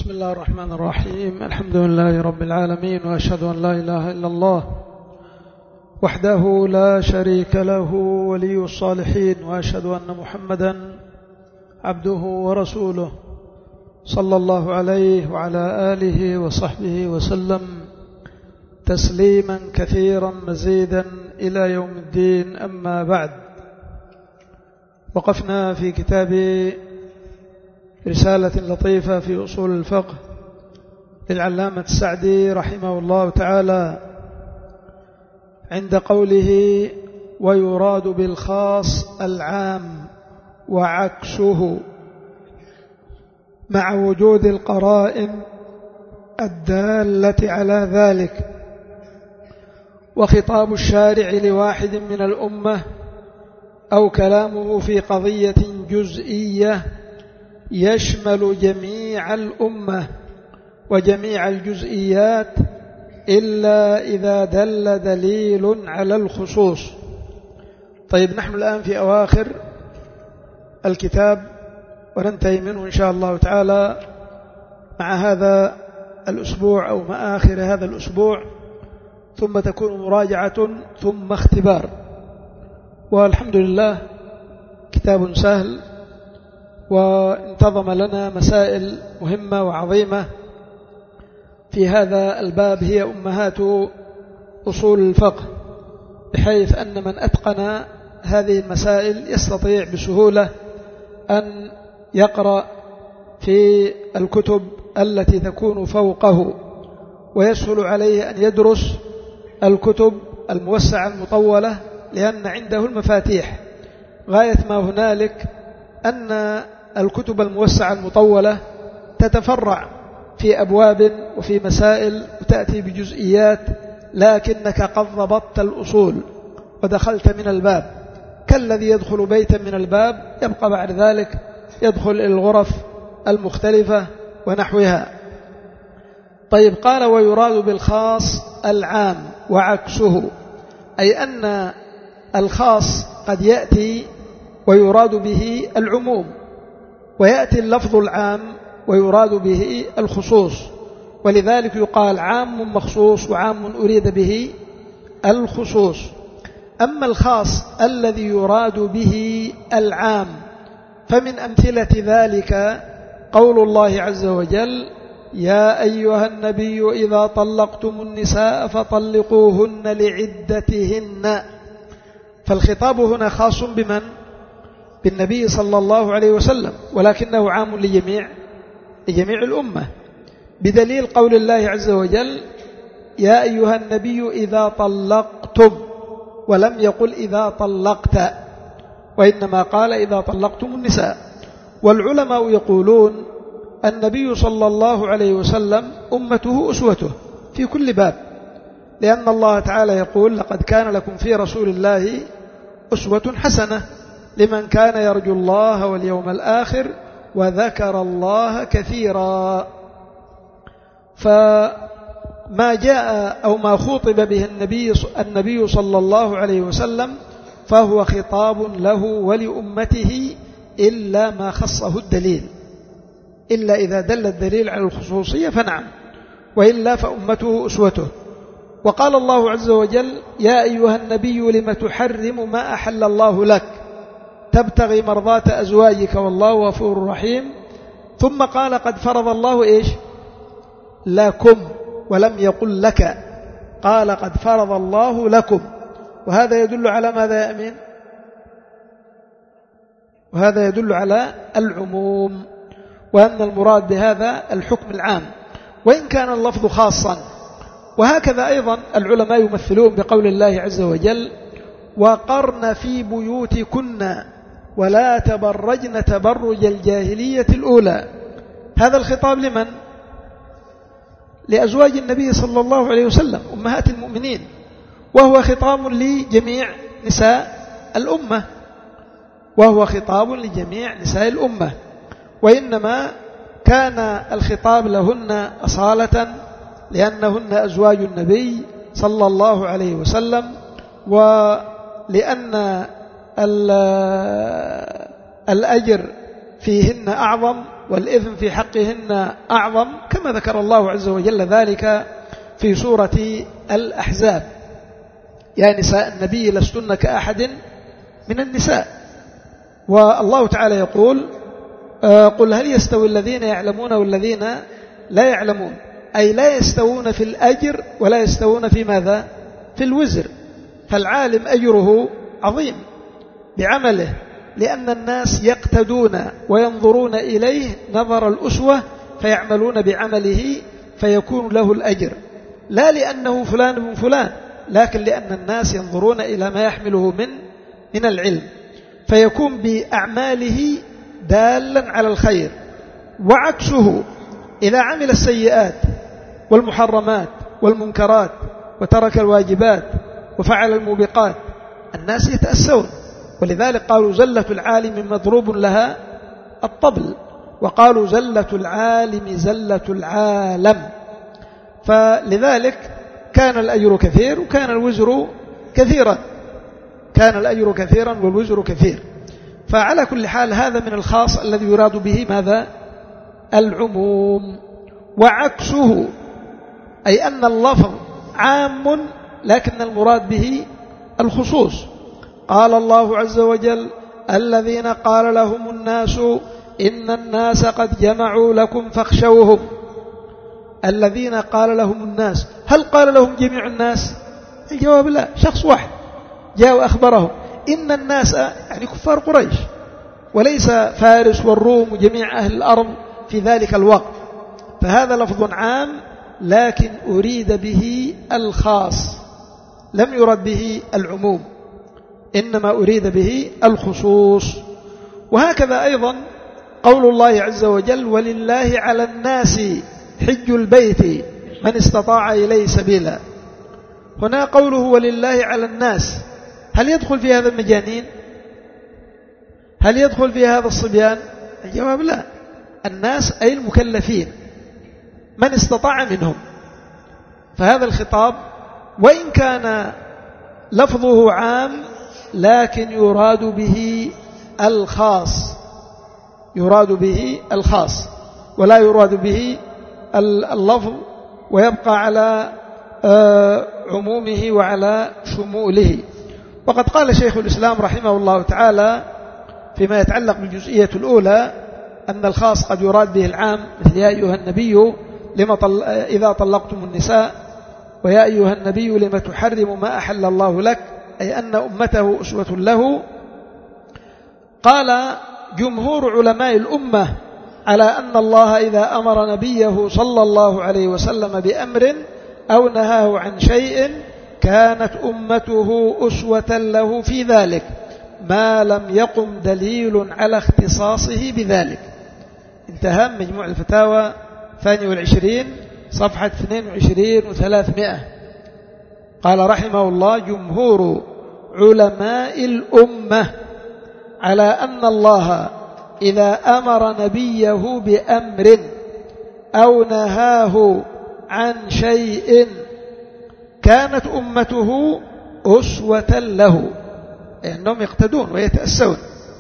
بسم الله الرحمن الرحيم. الحمد لله رب العالمين، وأشهد أن لا إله إلا الله وحده لا شريك له ولي الصالحين، وأشهد أن محمدا عبده ورسوله صلى الله عليه وعلى آله وصحبه وسلم تسليما كثيرا مزيدا إلى يوم الدين. أما بعد، وقفنا في كتاب رسالة لطيفة في أصول الفقه للعلامة السعدي رحمه الله تعالى عند قوله: ويراد بالخاص العام وعكسه مع وجود القرائن الدالة على ذلك. وخطاب الشارع لواحد من الأمة أو كلامه في قضية جزئية يشمل جميع الأمة وجميع الجزئيات إلا إذا دل دليل على الخصوص. طيب، نحن الآن في أواخر الكتاب وننتهي منه إن شاء الله تعالى مع هذا الأسبوع أو مع آخر هذا الأسبوع، ثم تكون مراجعة ثم اختبار. والحمد لله كتاب سهل، وانتظم لنا مسائل مهمة وعظيمة في هذا الباب هي أمهات أصول الفقه، بحيث أن من أتقن هذه المسائل يستطيع بسهولة أن يقرأ في الكتب التي تكون فوقه، ويسهل عليه أن يدرس الكتب الموسعة المطولة، لأن عنده المفاتيح. غاية ما هنالك أن الكتب الموسعة المطولة تتفرع في أبواب وفي مسائل وتأتي بجزئيات، لكنك قد ضبطت الأصول ودخلت من الباب، كالذي يدخل بيتا من الباب يبقى بعد ذلك يدخل إلى الغرف المختلفة ونحوها. طيب، قال: ويراد بالخاص العام وعكسه، أي أن الخاص قد يأتي ويراد به العموم، ويأتي اللفظ العام ويراد به الخصوص، ولذلك يقال عام مخصوص وعام أريد به الخصوص. أما الخاص الذي يراد به العام فمن أمثلة ذلك قول الله عز وجل: يا أيها النبي إذا طلقتم النساء فطلقوهن لعدتهن. فالخطاب هنا خاص بمن؟ بالنبي صلى الله عليه وسلم، ولكنه عام لجميع الأمة، بدليل قول الله عز وجل: يا أيها النبي إذا طلقتم، ولم يقل إذا طلقت، وإنما قال إذا طلقتم النساء. والعلماء يقولون النبي صلى الله عليه وسلم أمته أسوته في كل باب، لأن الله تعالى يقول: لقد كان لكم في رسول الله أسوة حسنة لمن كان يرجو الله واليوم الآخر وذكر الله كثيرا. فما جاء أو ما خاطب به النبي صلى الله عليه وسلم فهو خطاب له ولأمته، إلا ما خصه الدليل، إلا إذا دل الدليل على الخصوصية فنعم، وإلا فأمته أسوته. وقال الله عز وجل: يا أيها النبي لم تحرم ما أحل الله لك تبتغي مرضات أزواجك والله غفور رحيم. ثم قال: قد فرض الله إيش؟ لكم، ولم يقل لك، قال قد فرض الله لكم. وهذا يدل على ماذا يا أمين؟ وهذا يدل على العموم، وأن المراد بهذا الحكم العام، وإن كان اللفظ خاصا. وهكذا أيضا العلماء يمثلون بقول الله عز وجل: وقرن في بيوتكن ولا تبرجن تبرج الجاهلية الأولى. هذا الخطاب لمن؟ لأزواج النبي صلى الله عليه وسلم أمهات المؤمنين، وهو خطاب لجميع نساء الأمة، وإنما كان الخطاب لهن أصالة لأنهن أزواج النبي صلى الله عليه وسلم، ولأن الأجر فيهن أعظم والإثم في حقهن أعظم، كما ذكر الله عز وجل ذلك في سورة الأحزاب: يا نساء النبي لستن كأحد من النساء. والله تعالى يقول: قل هل يستوي الذين يعلمون والذين لا يعلمون، أي لا يستوون في الأجر ولا يستوون في ماذا؟ في الوزر. فالعالم أجره عظيم بعمله، لأن الناس يقتدون وينظرون إليه نظر الأسوة فيعملون بعمله فيكون له الأجر، لا لأنه فلان من فلان، لكن لأن الناس ينظرون إلى ما يحمله من العلم، فيكون بأعماله دالا على الخير. وعكسه إذا عمل السيئات والمحرمات والمنكرات وترك الواجبات وفعل الموبقات، الناس يتأسون. ولذلك قالوا: زلة العالم مضروب لها الطبل، وقالوا: زلة العالم زلة العالم. فلذلك كان الأجر كثير وكان الوزر كثيرا، كان الأجر كثيرا والوزر كثير. فعلى كل حال هذا من الخاص الذي يراد به ماذا؟ العموم. وعكسه أي أن اللفظ عام لكن المراد به الخصوص. قال الله عز وجل: الذين قال لهم الناس إن الناس قد جمعوا لكم فاخشوهم. الذين قال لهم الناس، هل قال لهم جميع الناس؟ الجواب لا، شخص واحد جاء وأخبرهم. إن الناس يعني كفار قريش، وليس فارس والروم وجميع أهل الأرض في ذلك الوقت. فهذا لفظ عام لكن أريد به الخاص، لم يرد به العموم، إنما أريد به الخصوص. وهكذا أيضا قول الله عز وجل: ولله على الناس حج البيت من استطاع إليه سبيلا. هنا قوله ولله على الناس، هل يدخل في هذا المجانين؟ هل يدخل في هذا الصبيان؟ الجواب لا. الناس أي المكلفين من استطاع منهم. فهذا الخطاب وإن كان لفظه عام لكن يراد به الخاص، يراد به الخاص ولا يراد به اللفظ، ويبقى على عمومه وعلى شموله. وقد قال شيخ الإسلام رحمه الله تعالى فيما يتعلق بالجزئية الأولى أن الخاص قد يراد به العام، مثل يا أيها النبي إذا طلقتم النساء، ويا أيها النبي لم تحرم ما أحل الله لك، أي أن أمته أسوة له. قال جمهور علماء الأمة على أن الله إذا أمر نبيه صلى الله عليه وسلم بأمر أو نهاه عن شيء كانت أمته أسوة له في ذلك ما لم يقم دليل على اختصاصه بذلك. انتهى مجموع الفتاوى 22 صفحة 22 و300. قال رحمه الله: جمهور علماء الأمة على أن الله إذا أمر نبيه بأمر أو نهاه عن شيء كانت أمته أسوة له، لأنهم يقتدون ويتأسون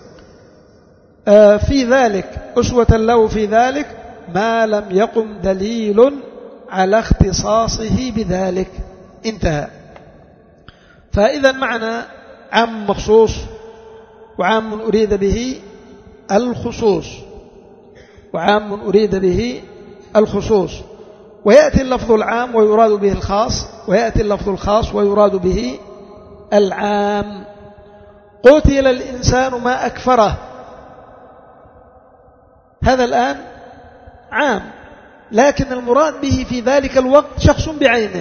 في ذلك، أسوة له في ذلك ما لم يقم دليل على اختصاصه بذلك. انتهى. فإذا معنى عام مخصوص، وعام أريد به الخصوص، وعام أريد به الخصوص. ويأتي اللفظ العام ويراد به الخاص، ويأتي اللفظ الخاص ويراد به العام. قتل الإنسان ما أكفره، هذا الآن عام، لكن المراد به في ذلك الوقت شخص بعينه،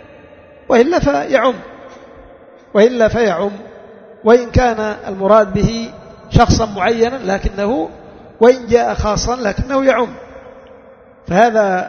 وإلا فيعم، وإن كان المراد به شخصا معينا لكنه وإن جاء خاصا لكنه يعم. فهذا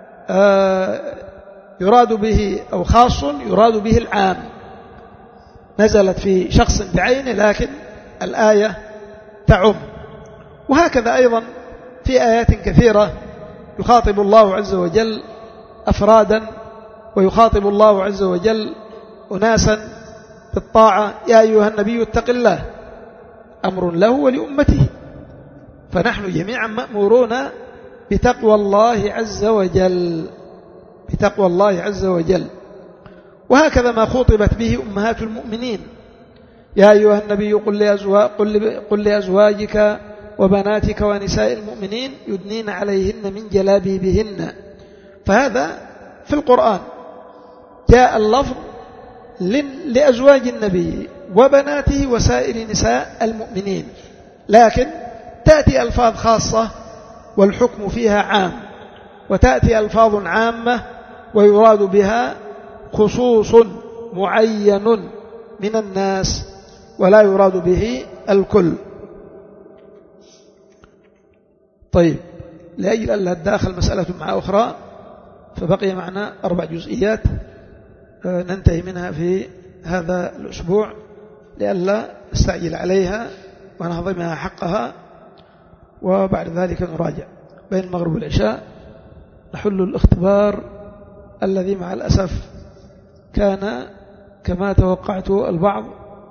يراد به أو خاص يراد به العام، نزلت في شخص بعينه لكن الآية تعم. وهكذا أيضا في آيات كثيرة يخاطب الله عز وجل أفرادا، ويخاطب الله عز وجل أناسا بالطاعة: يا أيها النبي اتق الله، أمر له ولأمته. فنحن جميعا مأمورون بتقوى الله عز وجل، بتقوى الله عز وجل. وهكذا ما خطبت به أمهات المؤمنين: يا أيها النبي قل لأزواجك وبناتك ونساء المؤمنين يدنين عليهن من جلابيبهن. فهذا في القرآن جاء اللفظ لأزواج النبي وبناته وسائر نساء المؤمنين، لكن تأتي ألفاظ خاصة والحكم فيها عام، وتأتي ألفاظ عامة ويراد بها خصوص معين من الناس ولا يراد به الكل. طيب، لأجل أن لا تداخل مسألة مع أخرى فبقي معنا 4 جزئيات ننتهي منها في هذا الأسبوع لئلا نستعجل عليها ونهضمها حقها، وبعد ذلك نراجع. بين المغرب والعشاء نحل الاختبار الذي مع الأسف كان كما توقعت البعض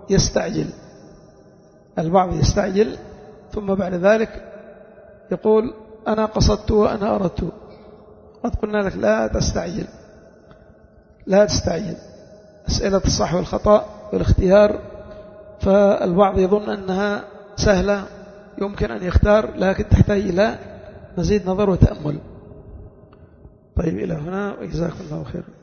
يستعجل ثم بعد ذلك يقول أنا قصدت وأنا أردت. قد قلنا لك لا تستعجل أسئلة الصح والخطأ والاختيار، فالبعض يظن أنها سهلة يمكن أن يختار، لكن تحتاج إلى مزيد نظر وتأمل. طيب، إلى هنا وجزاكم الله خيرا.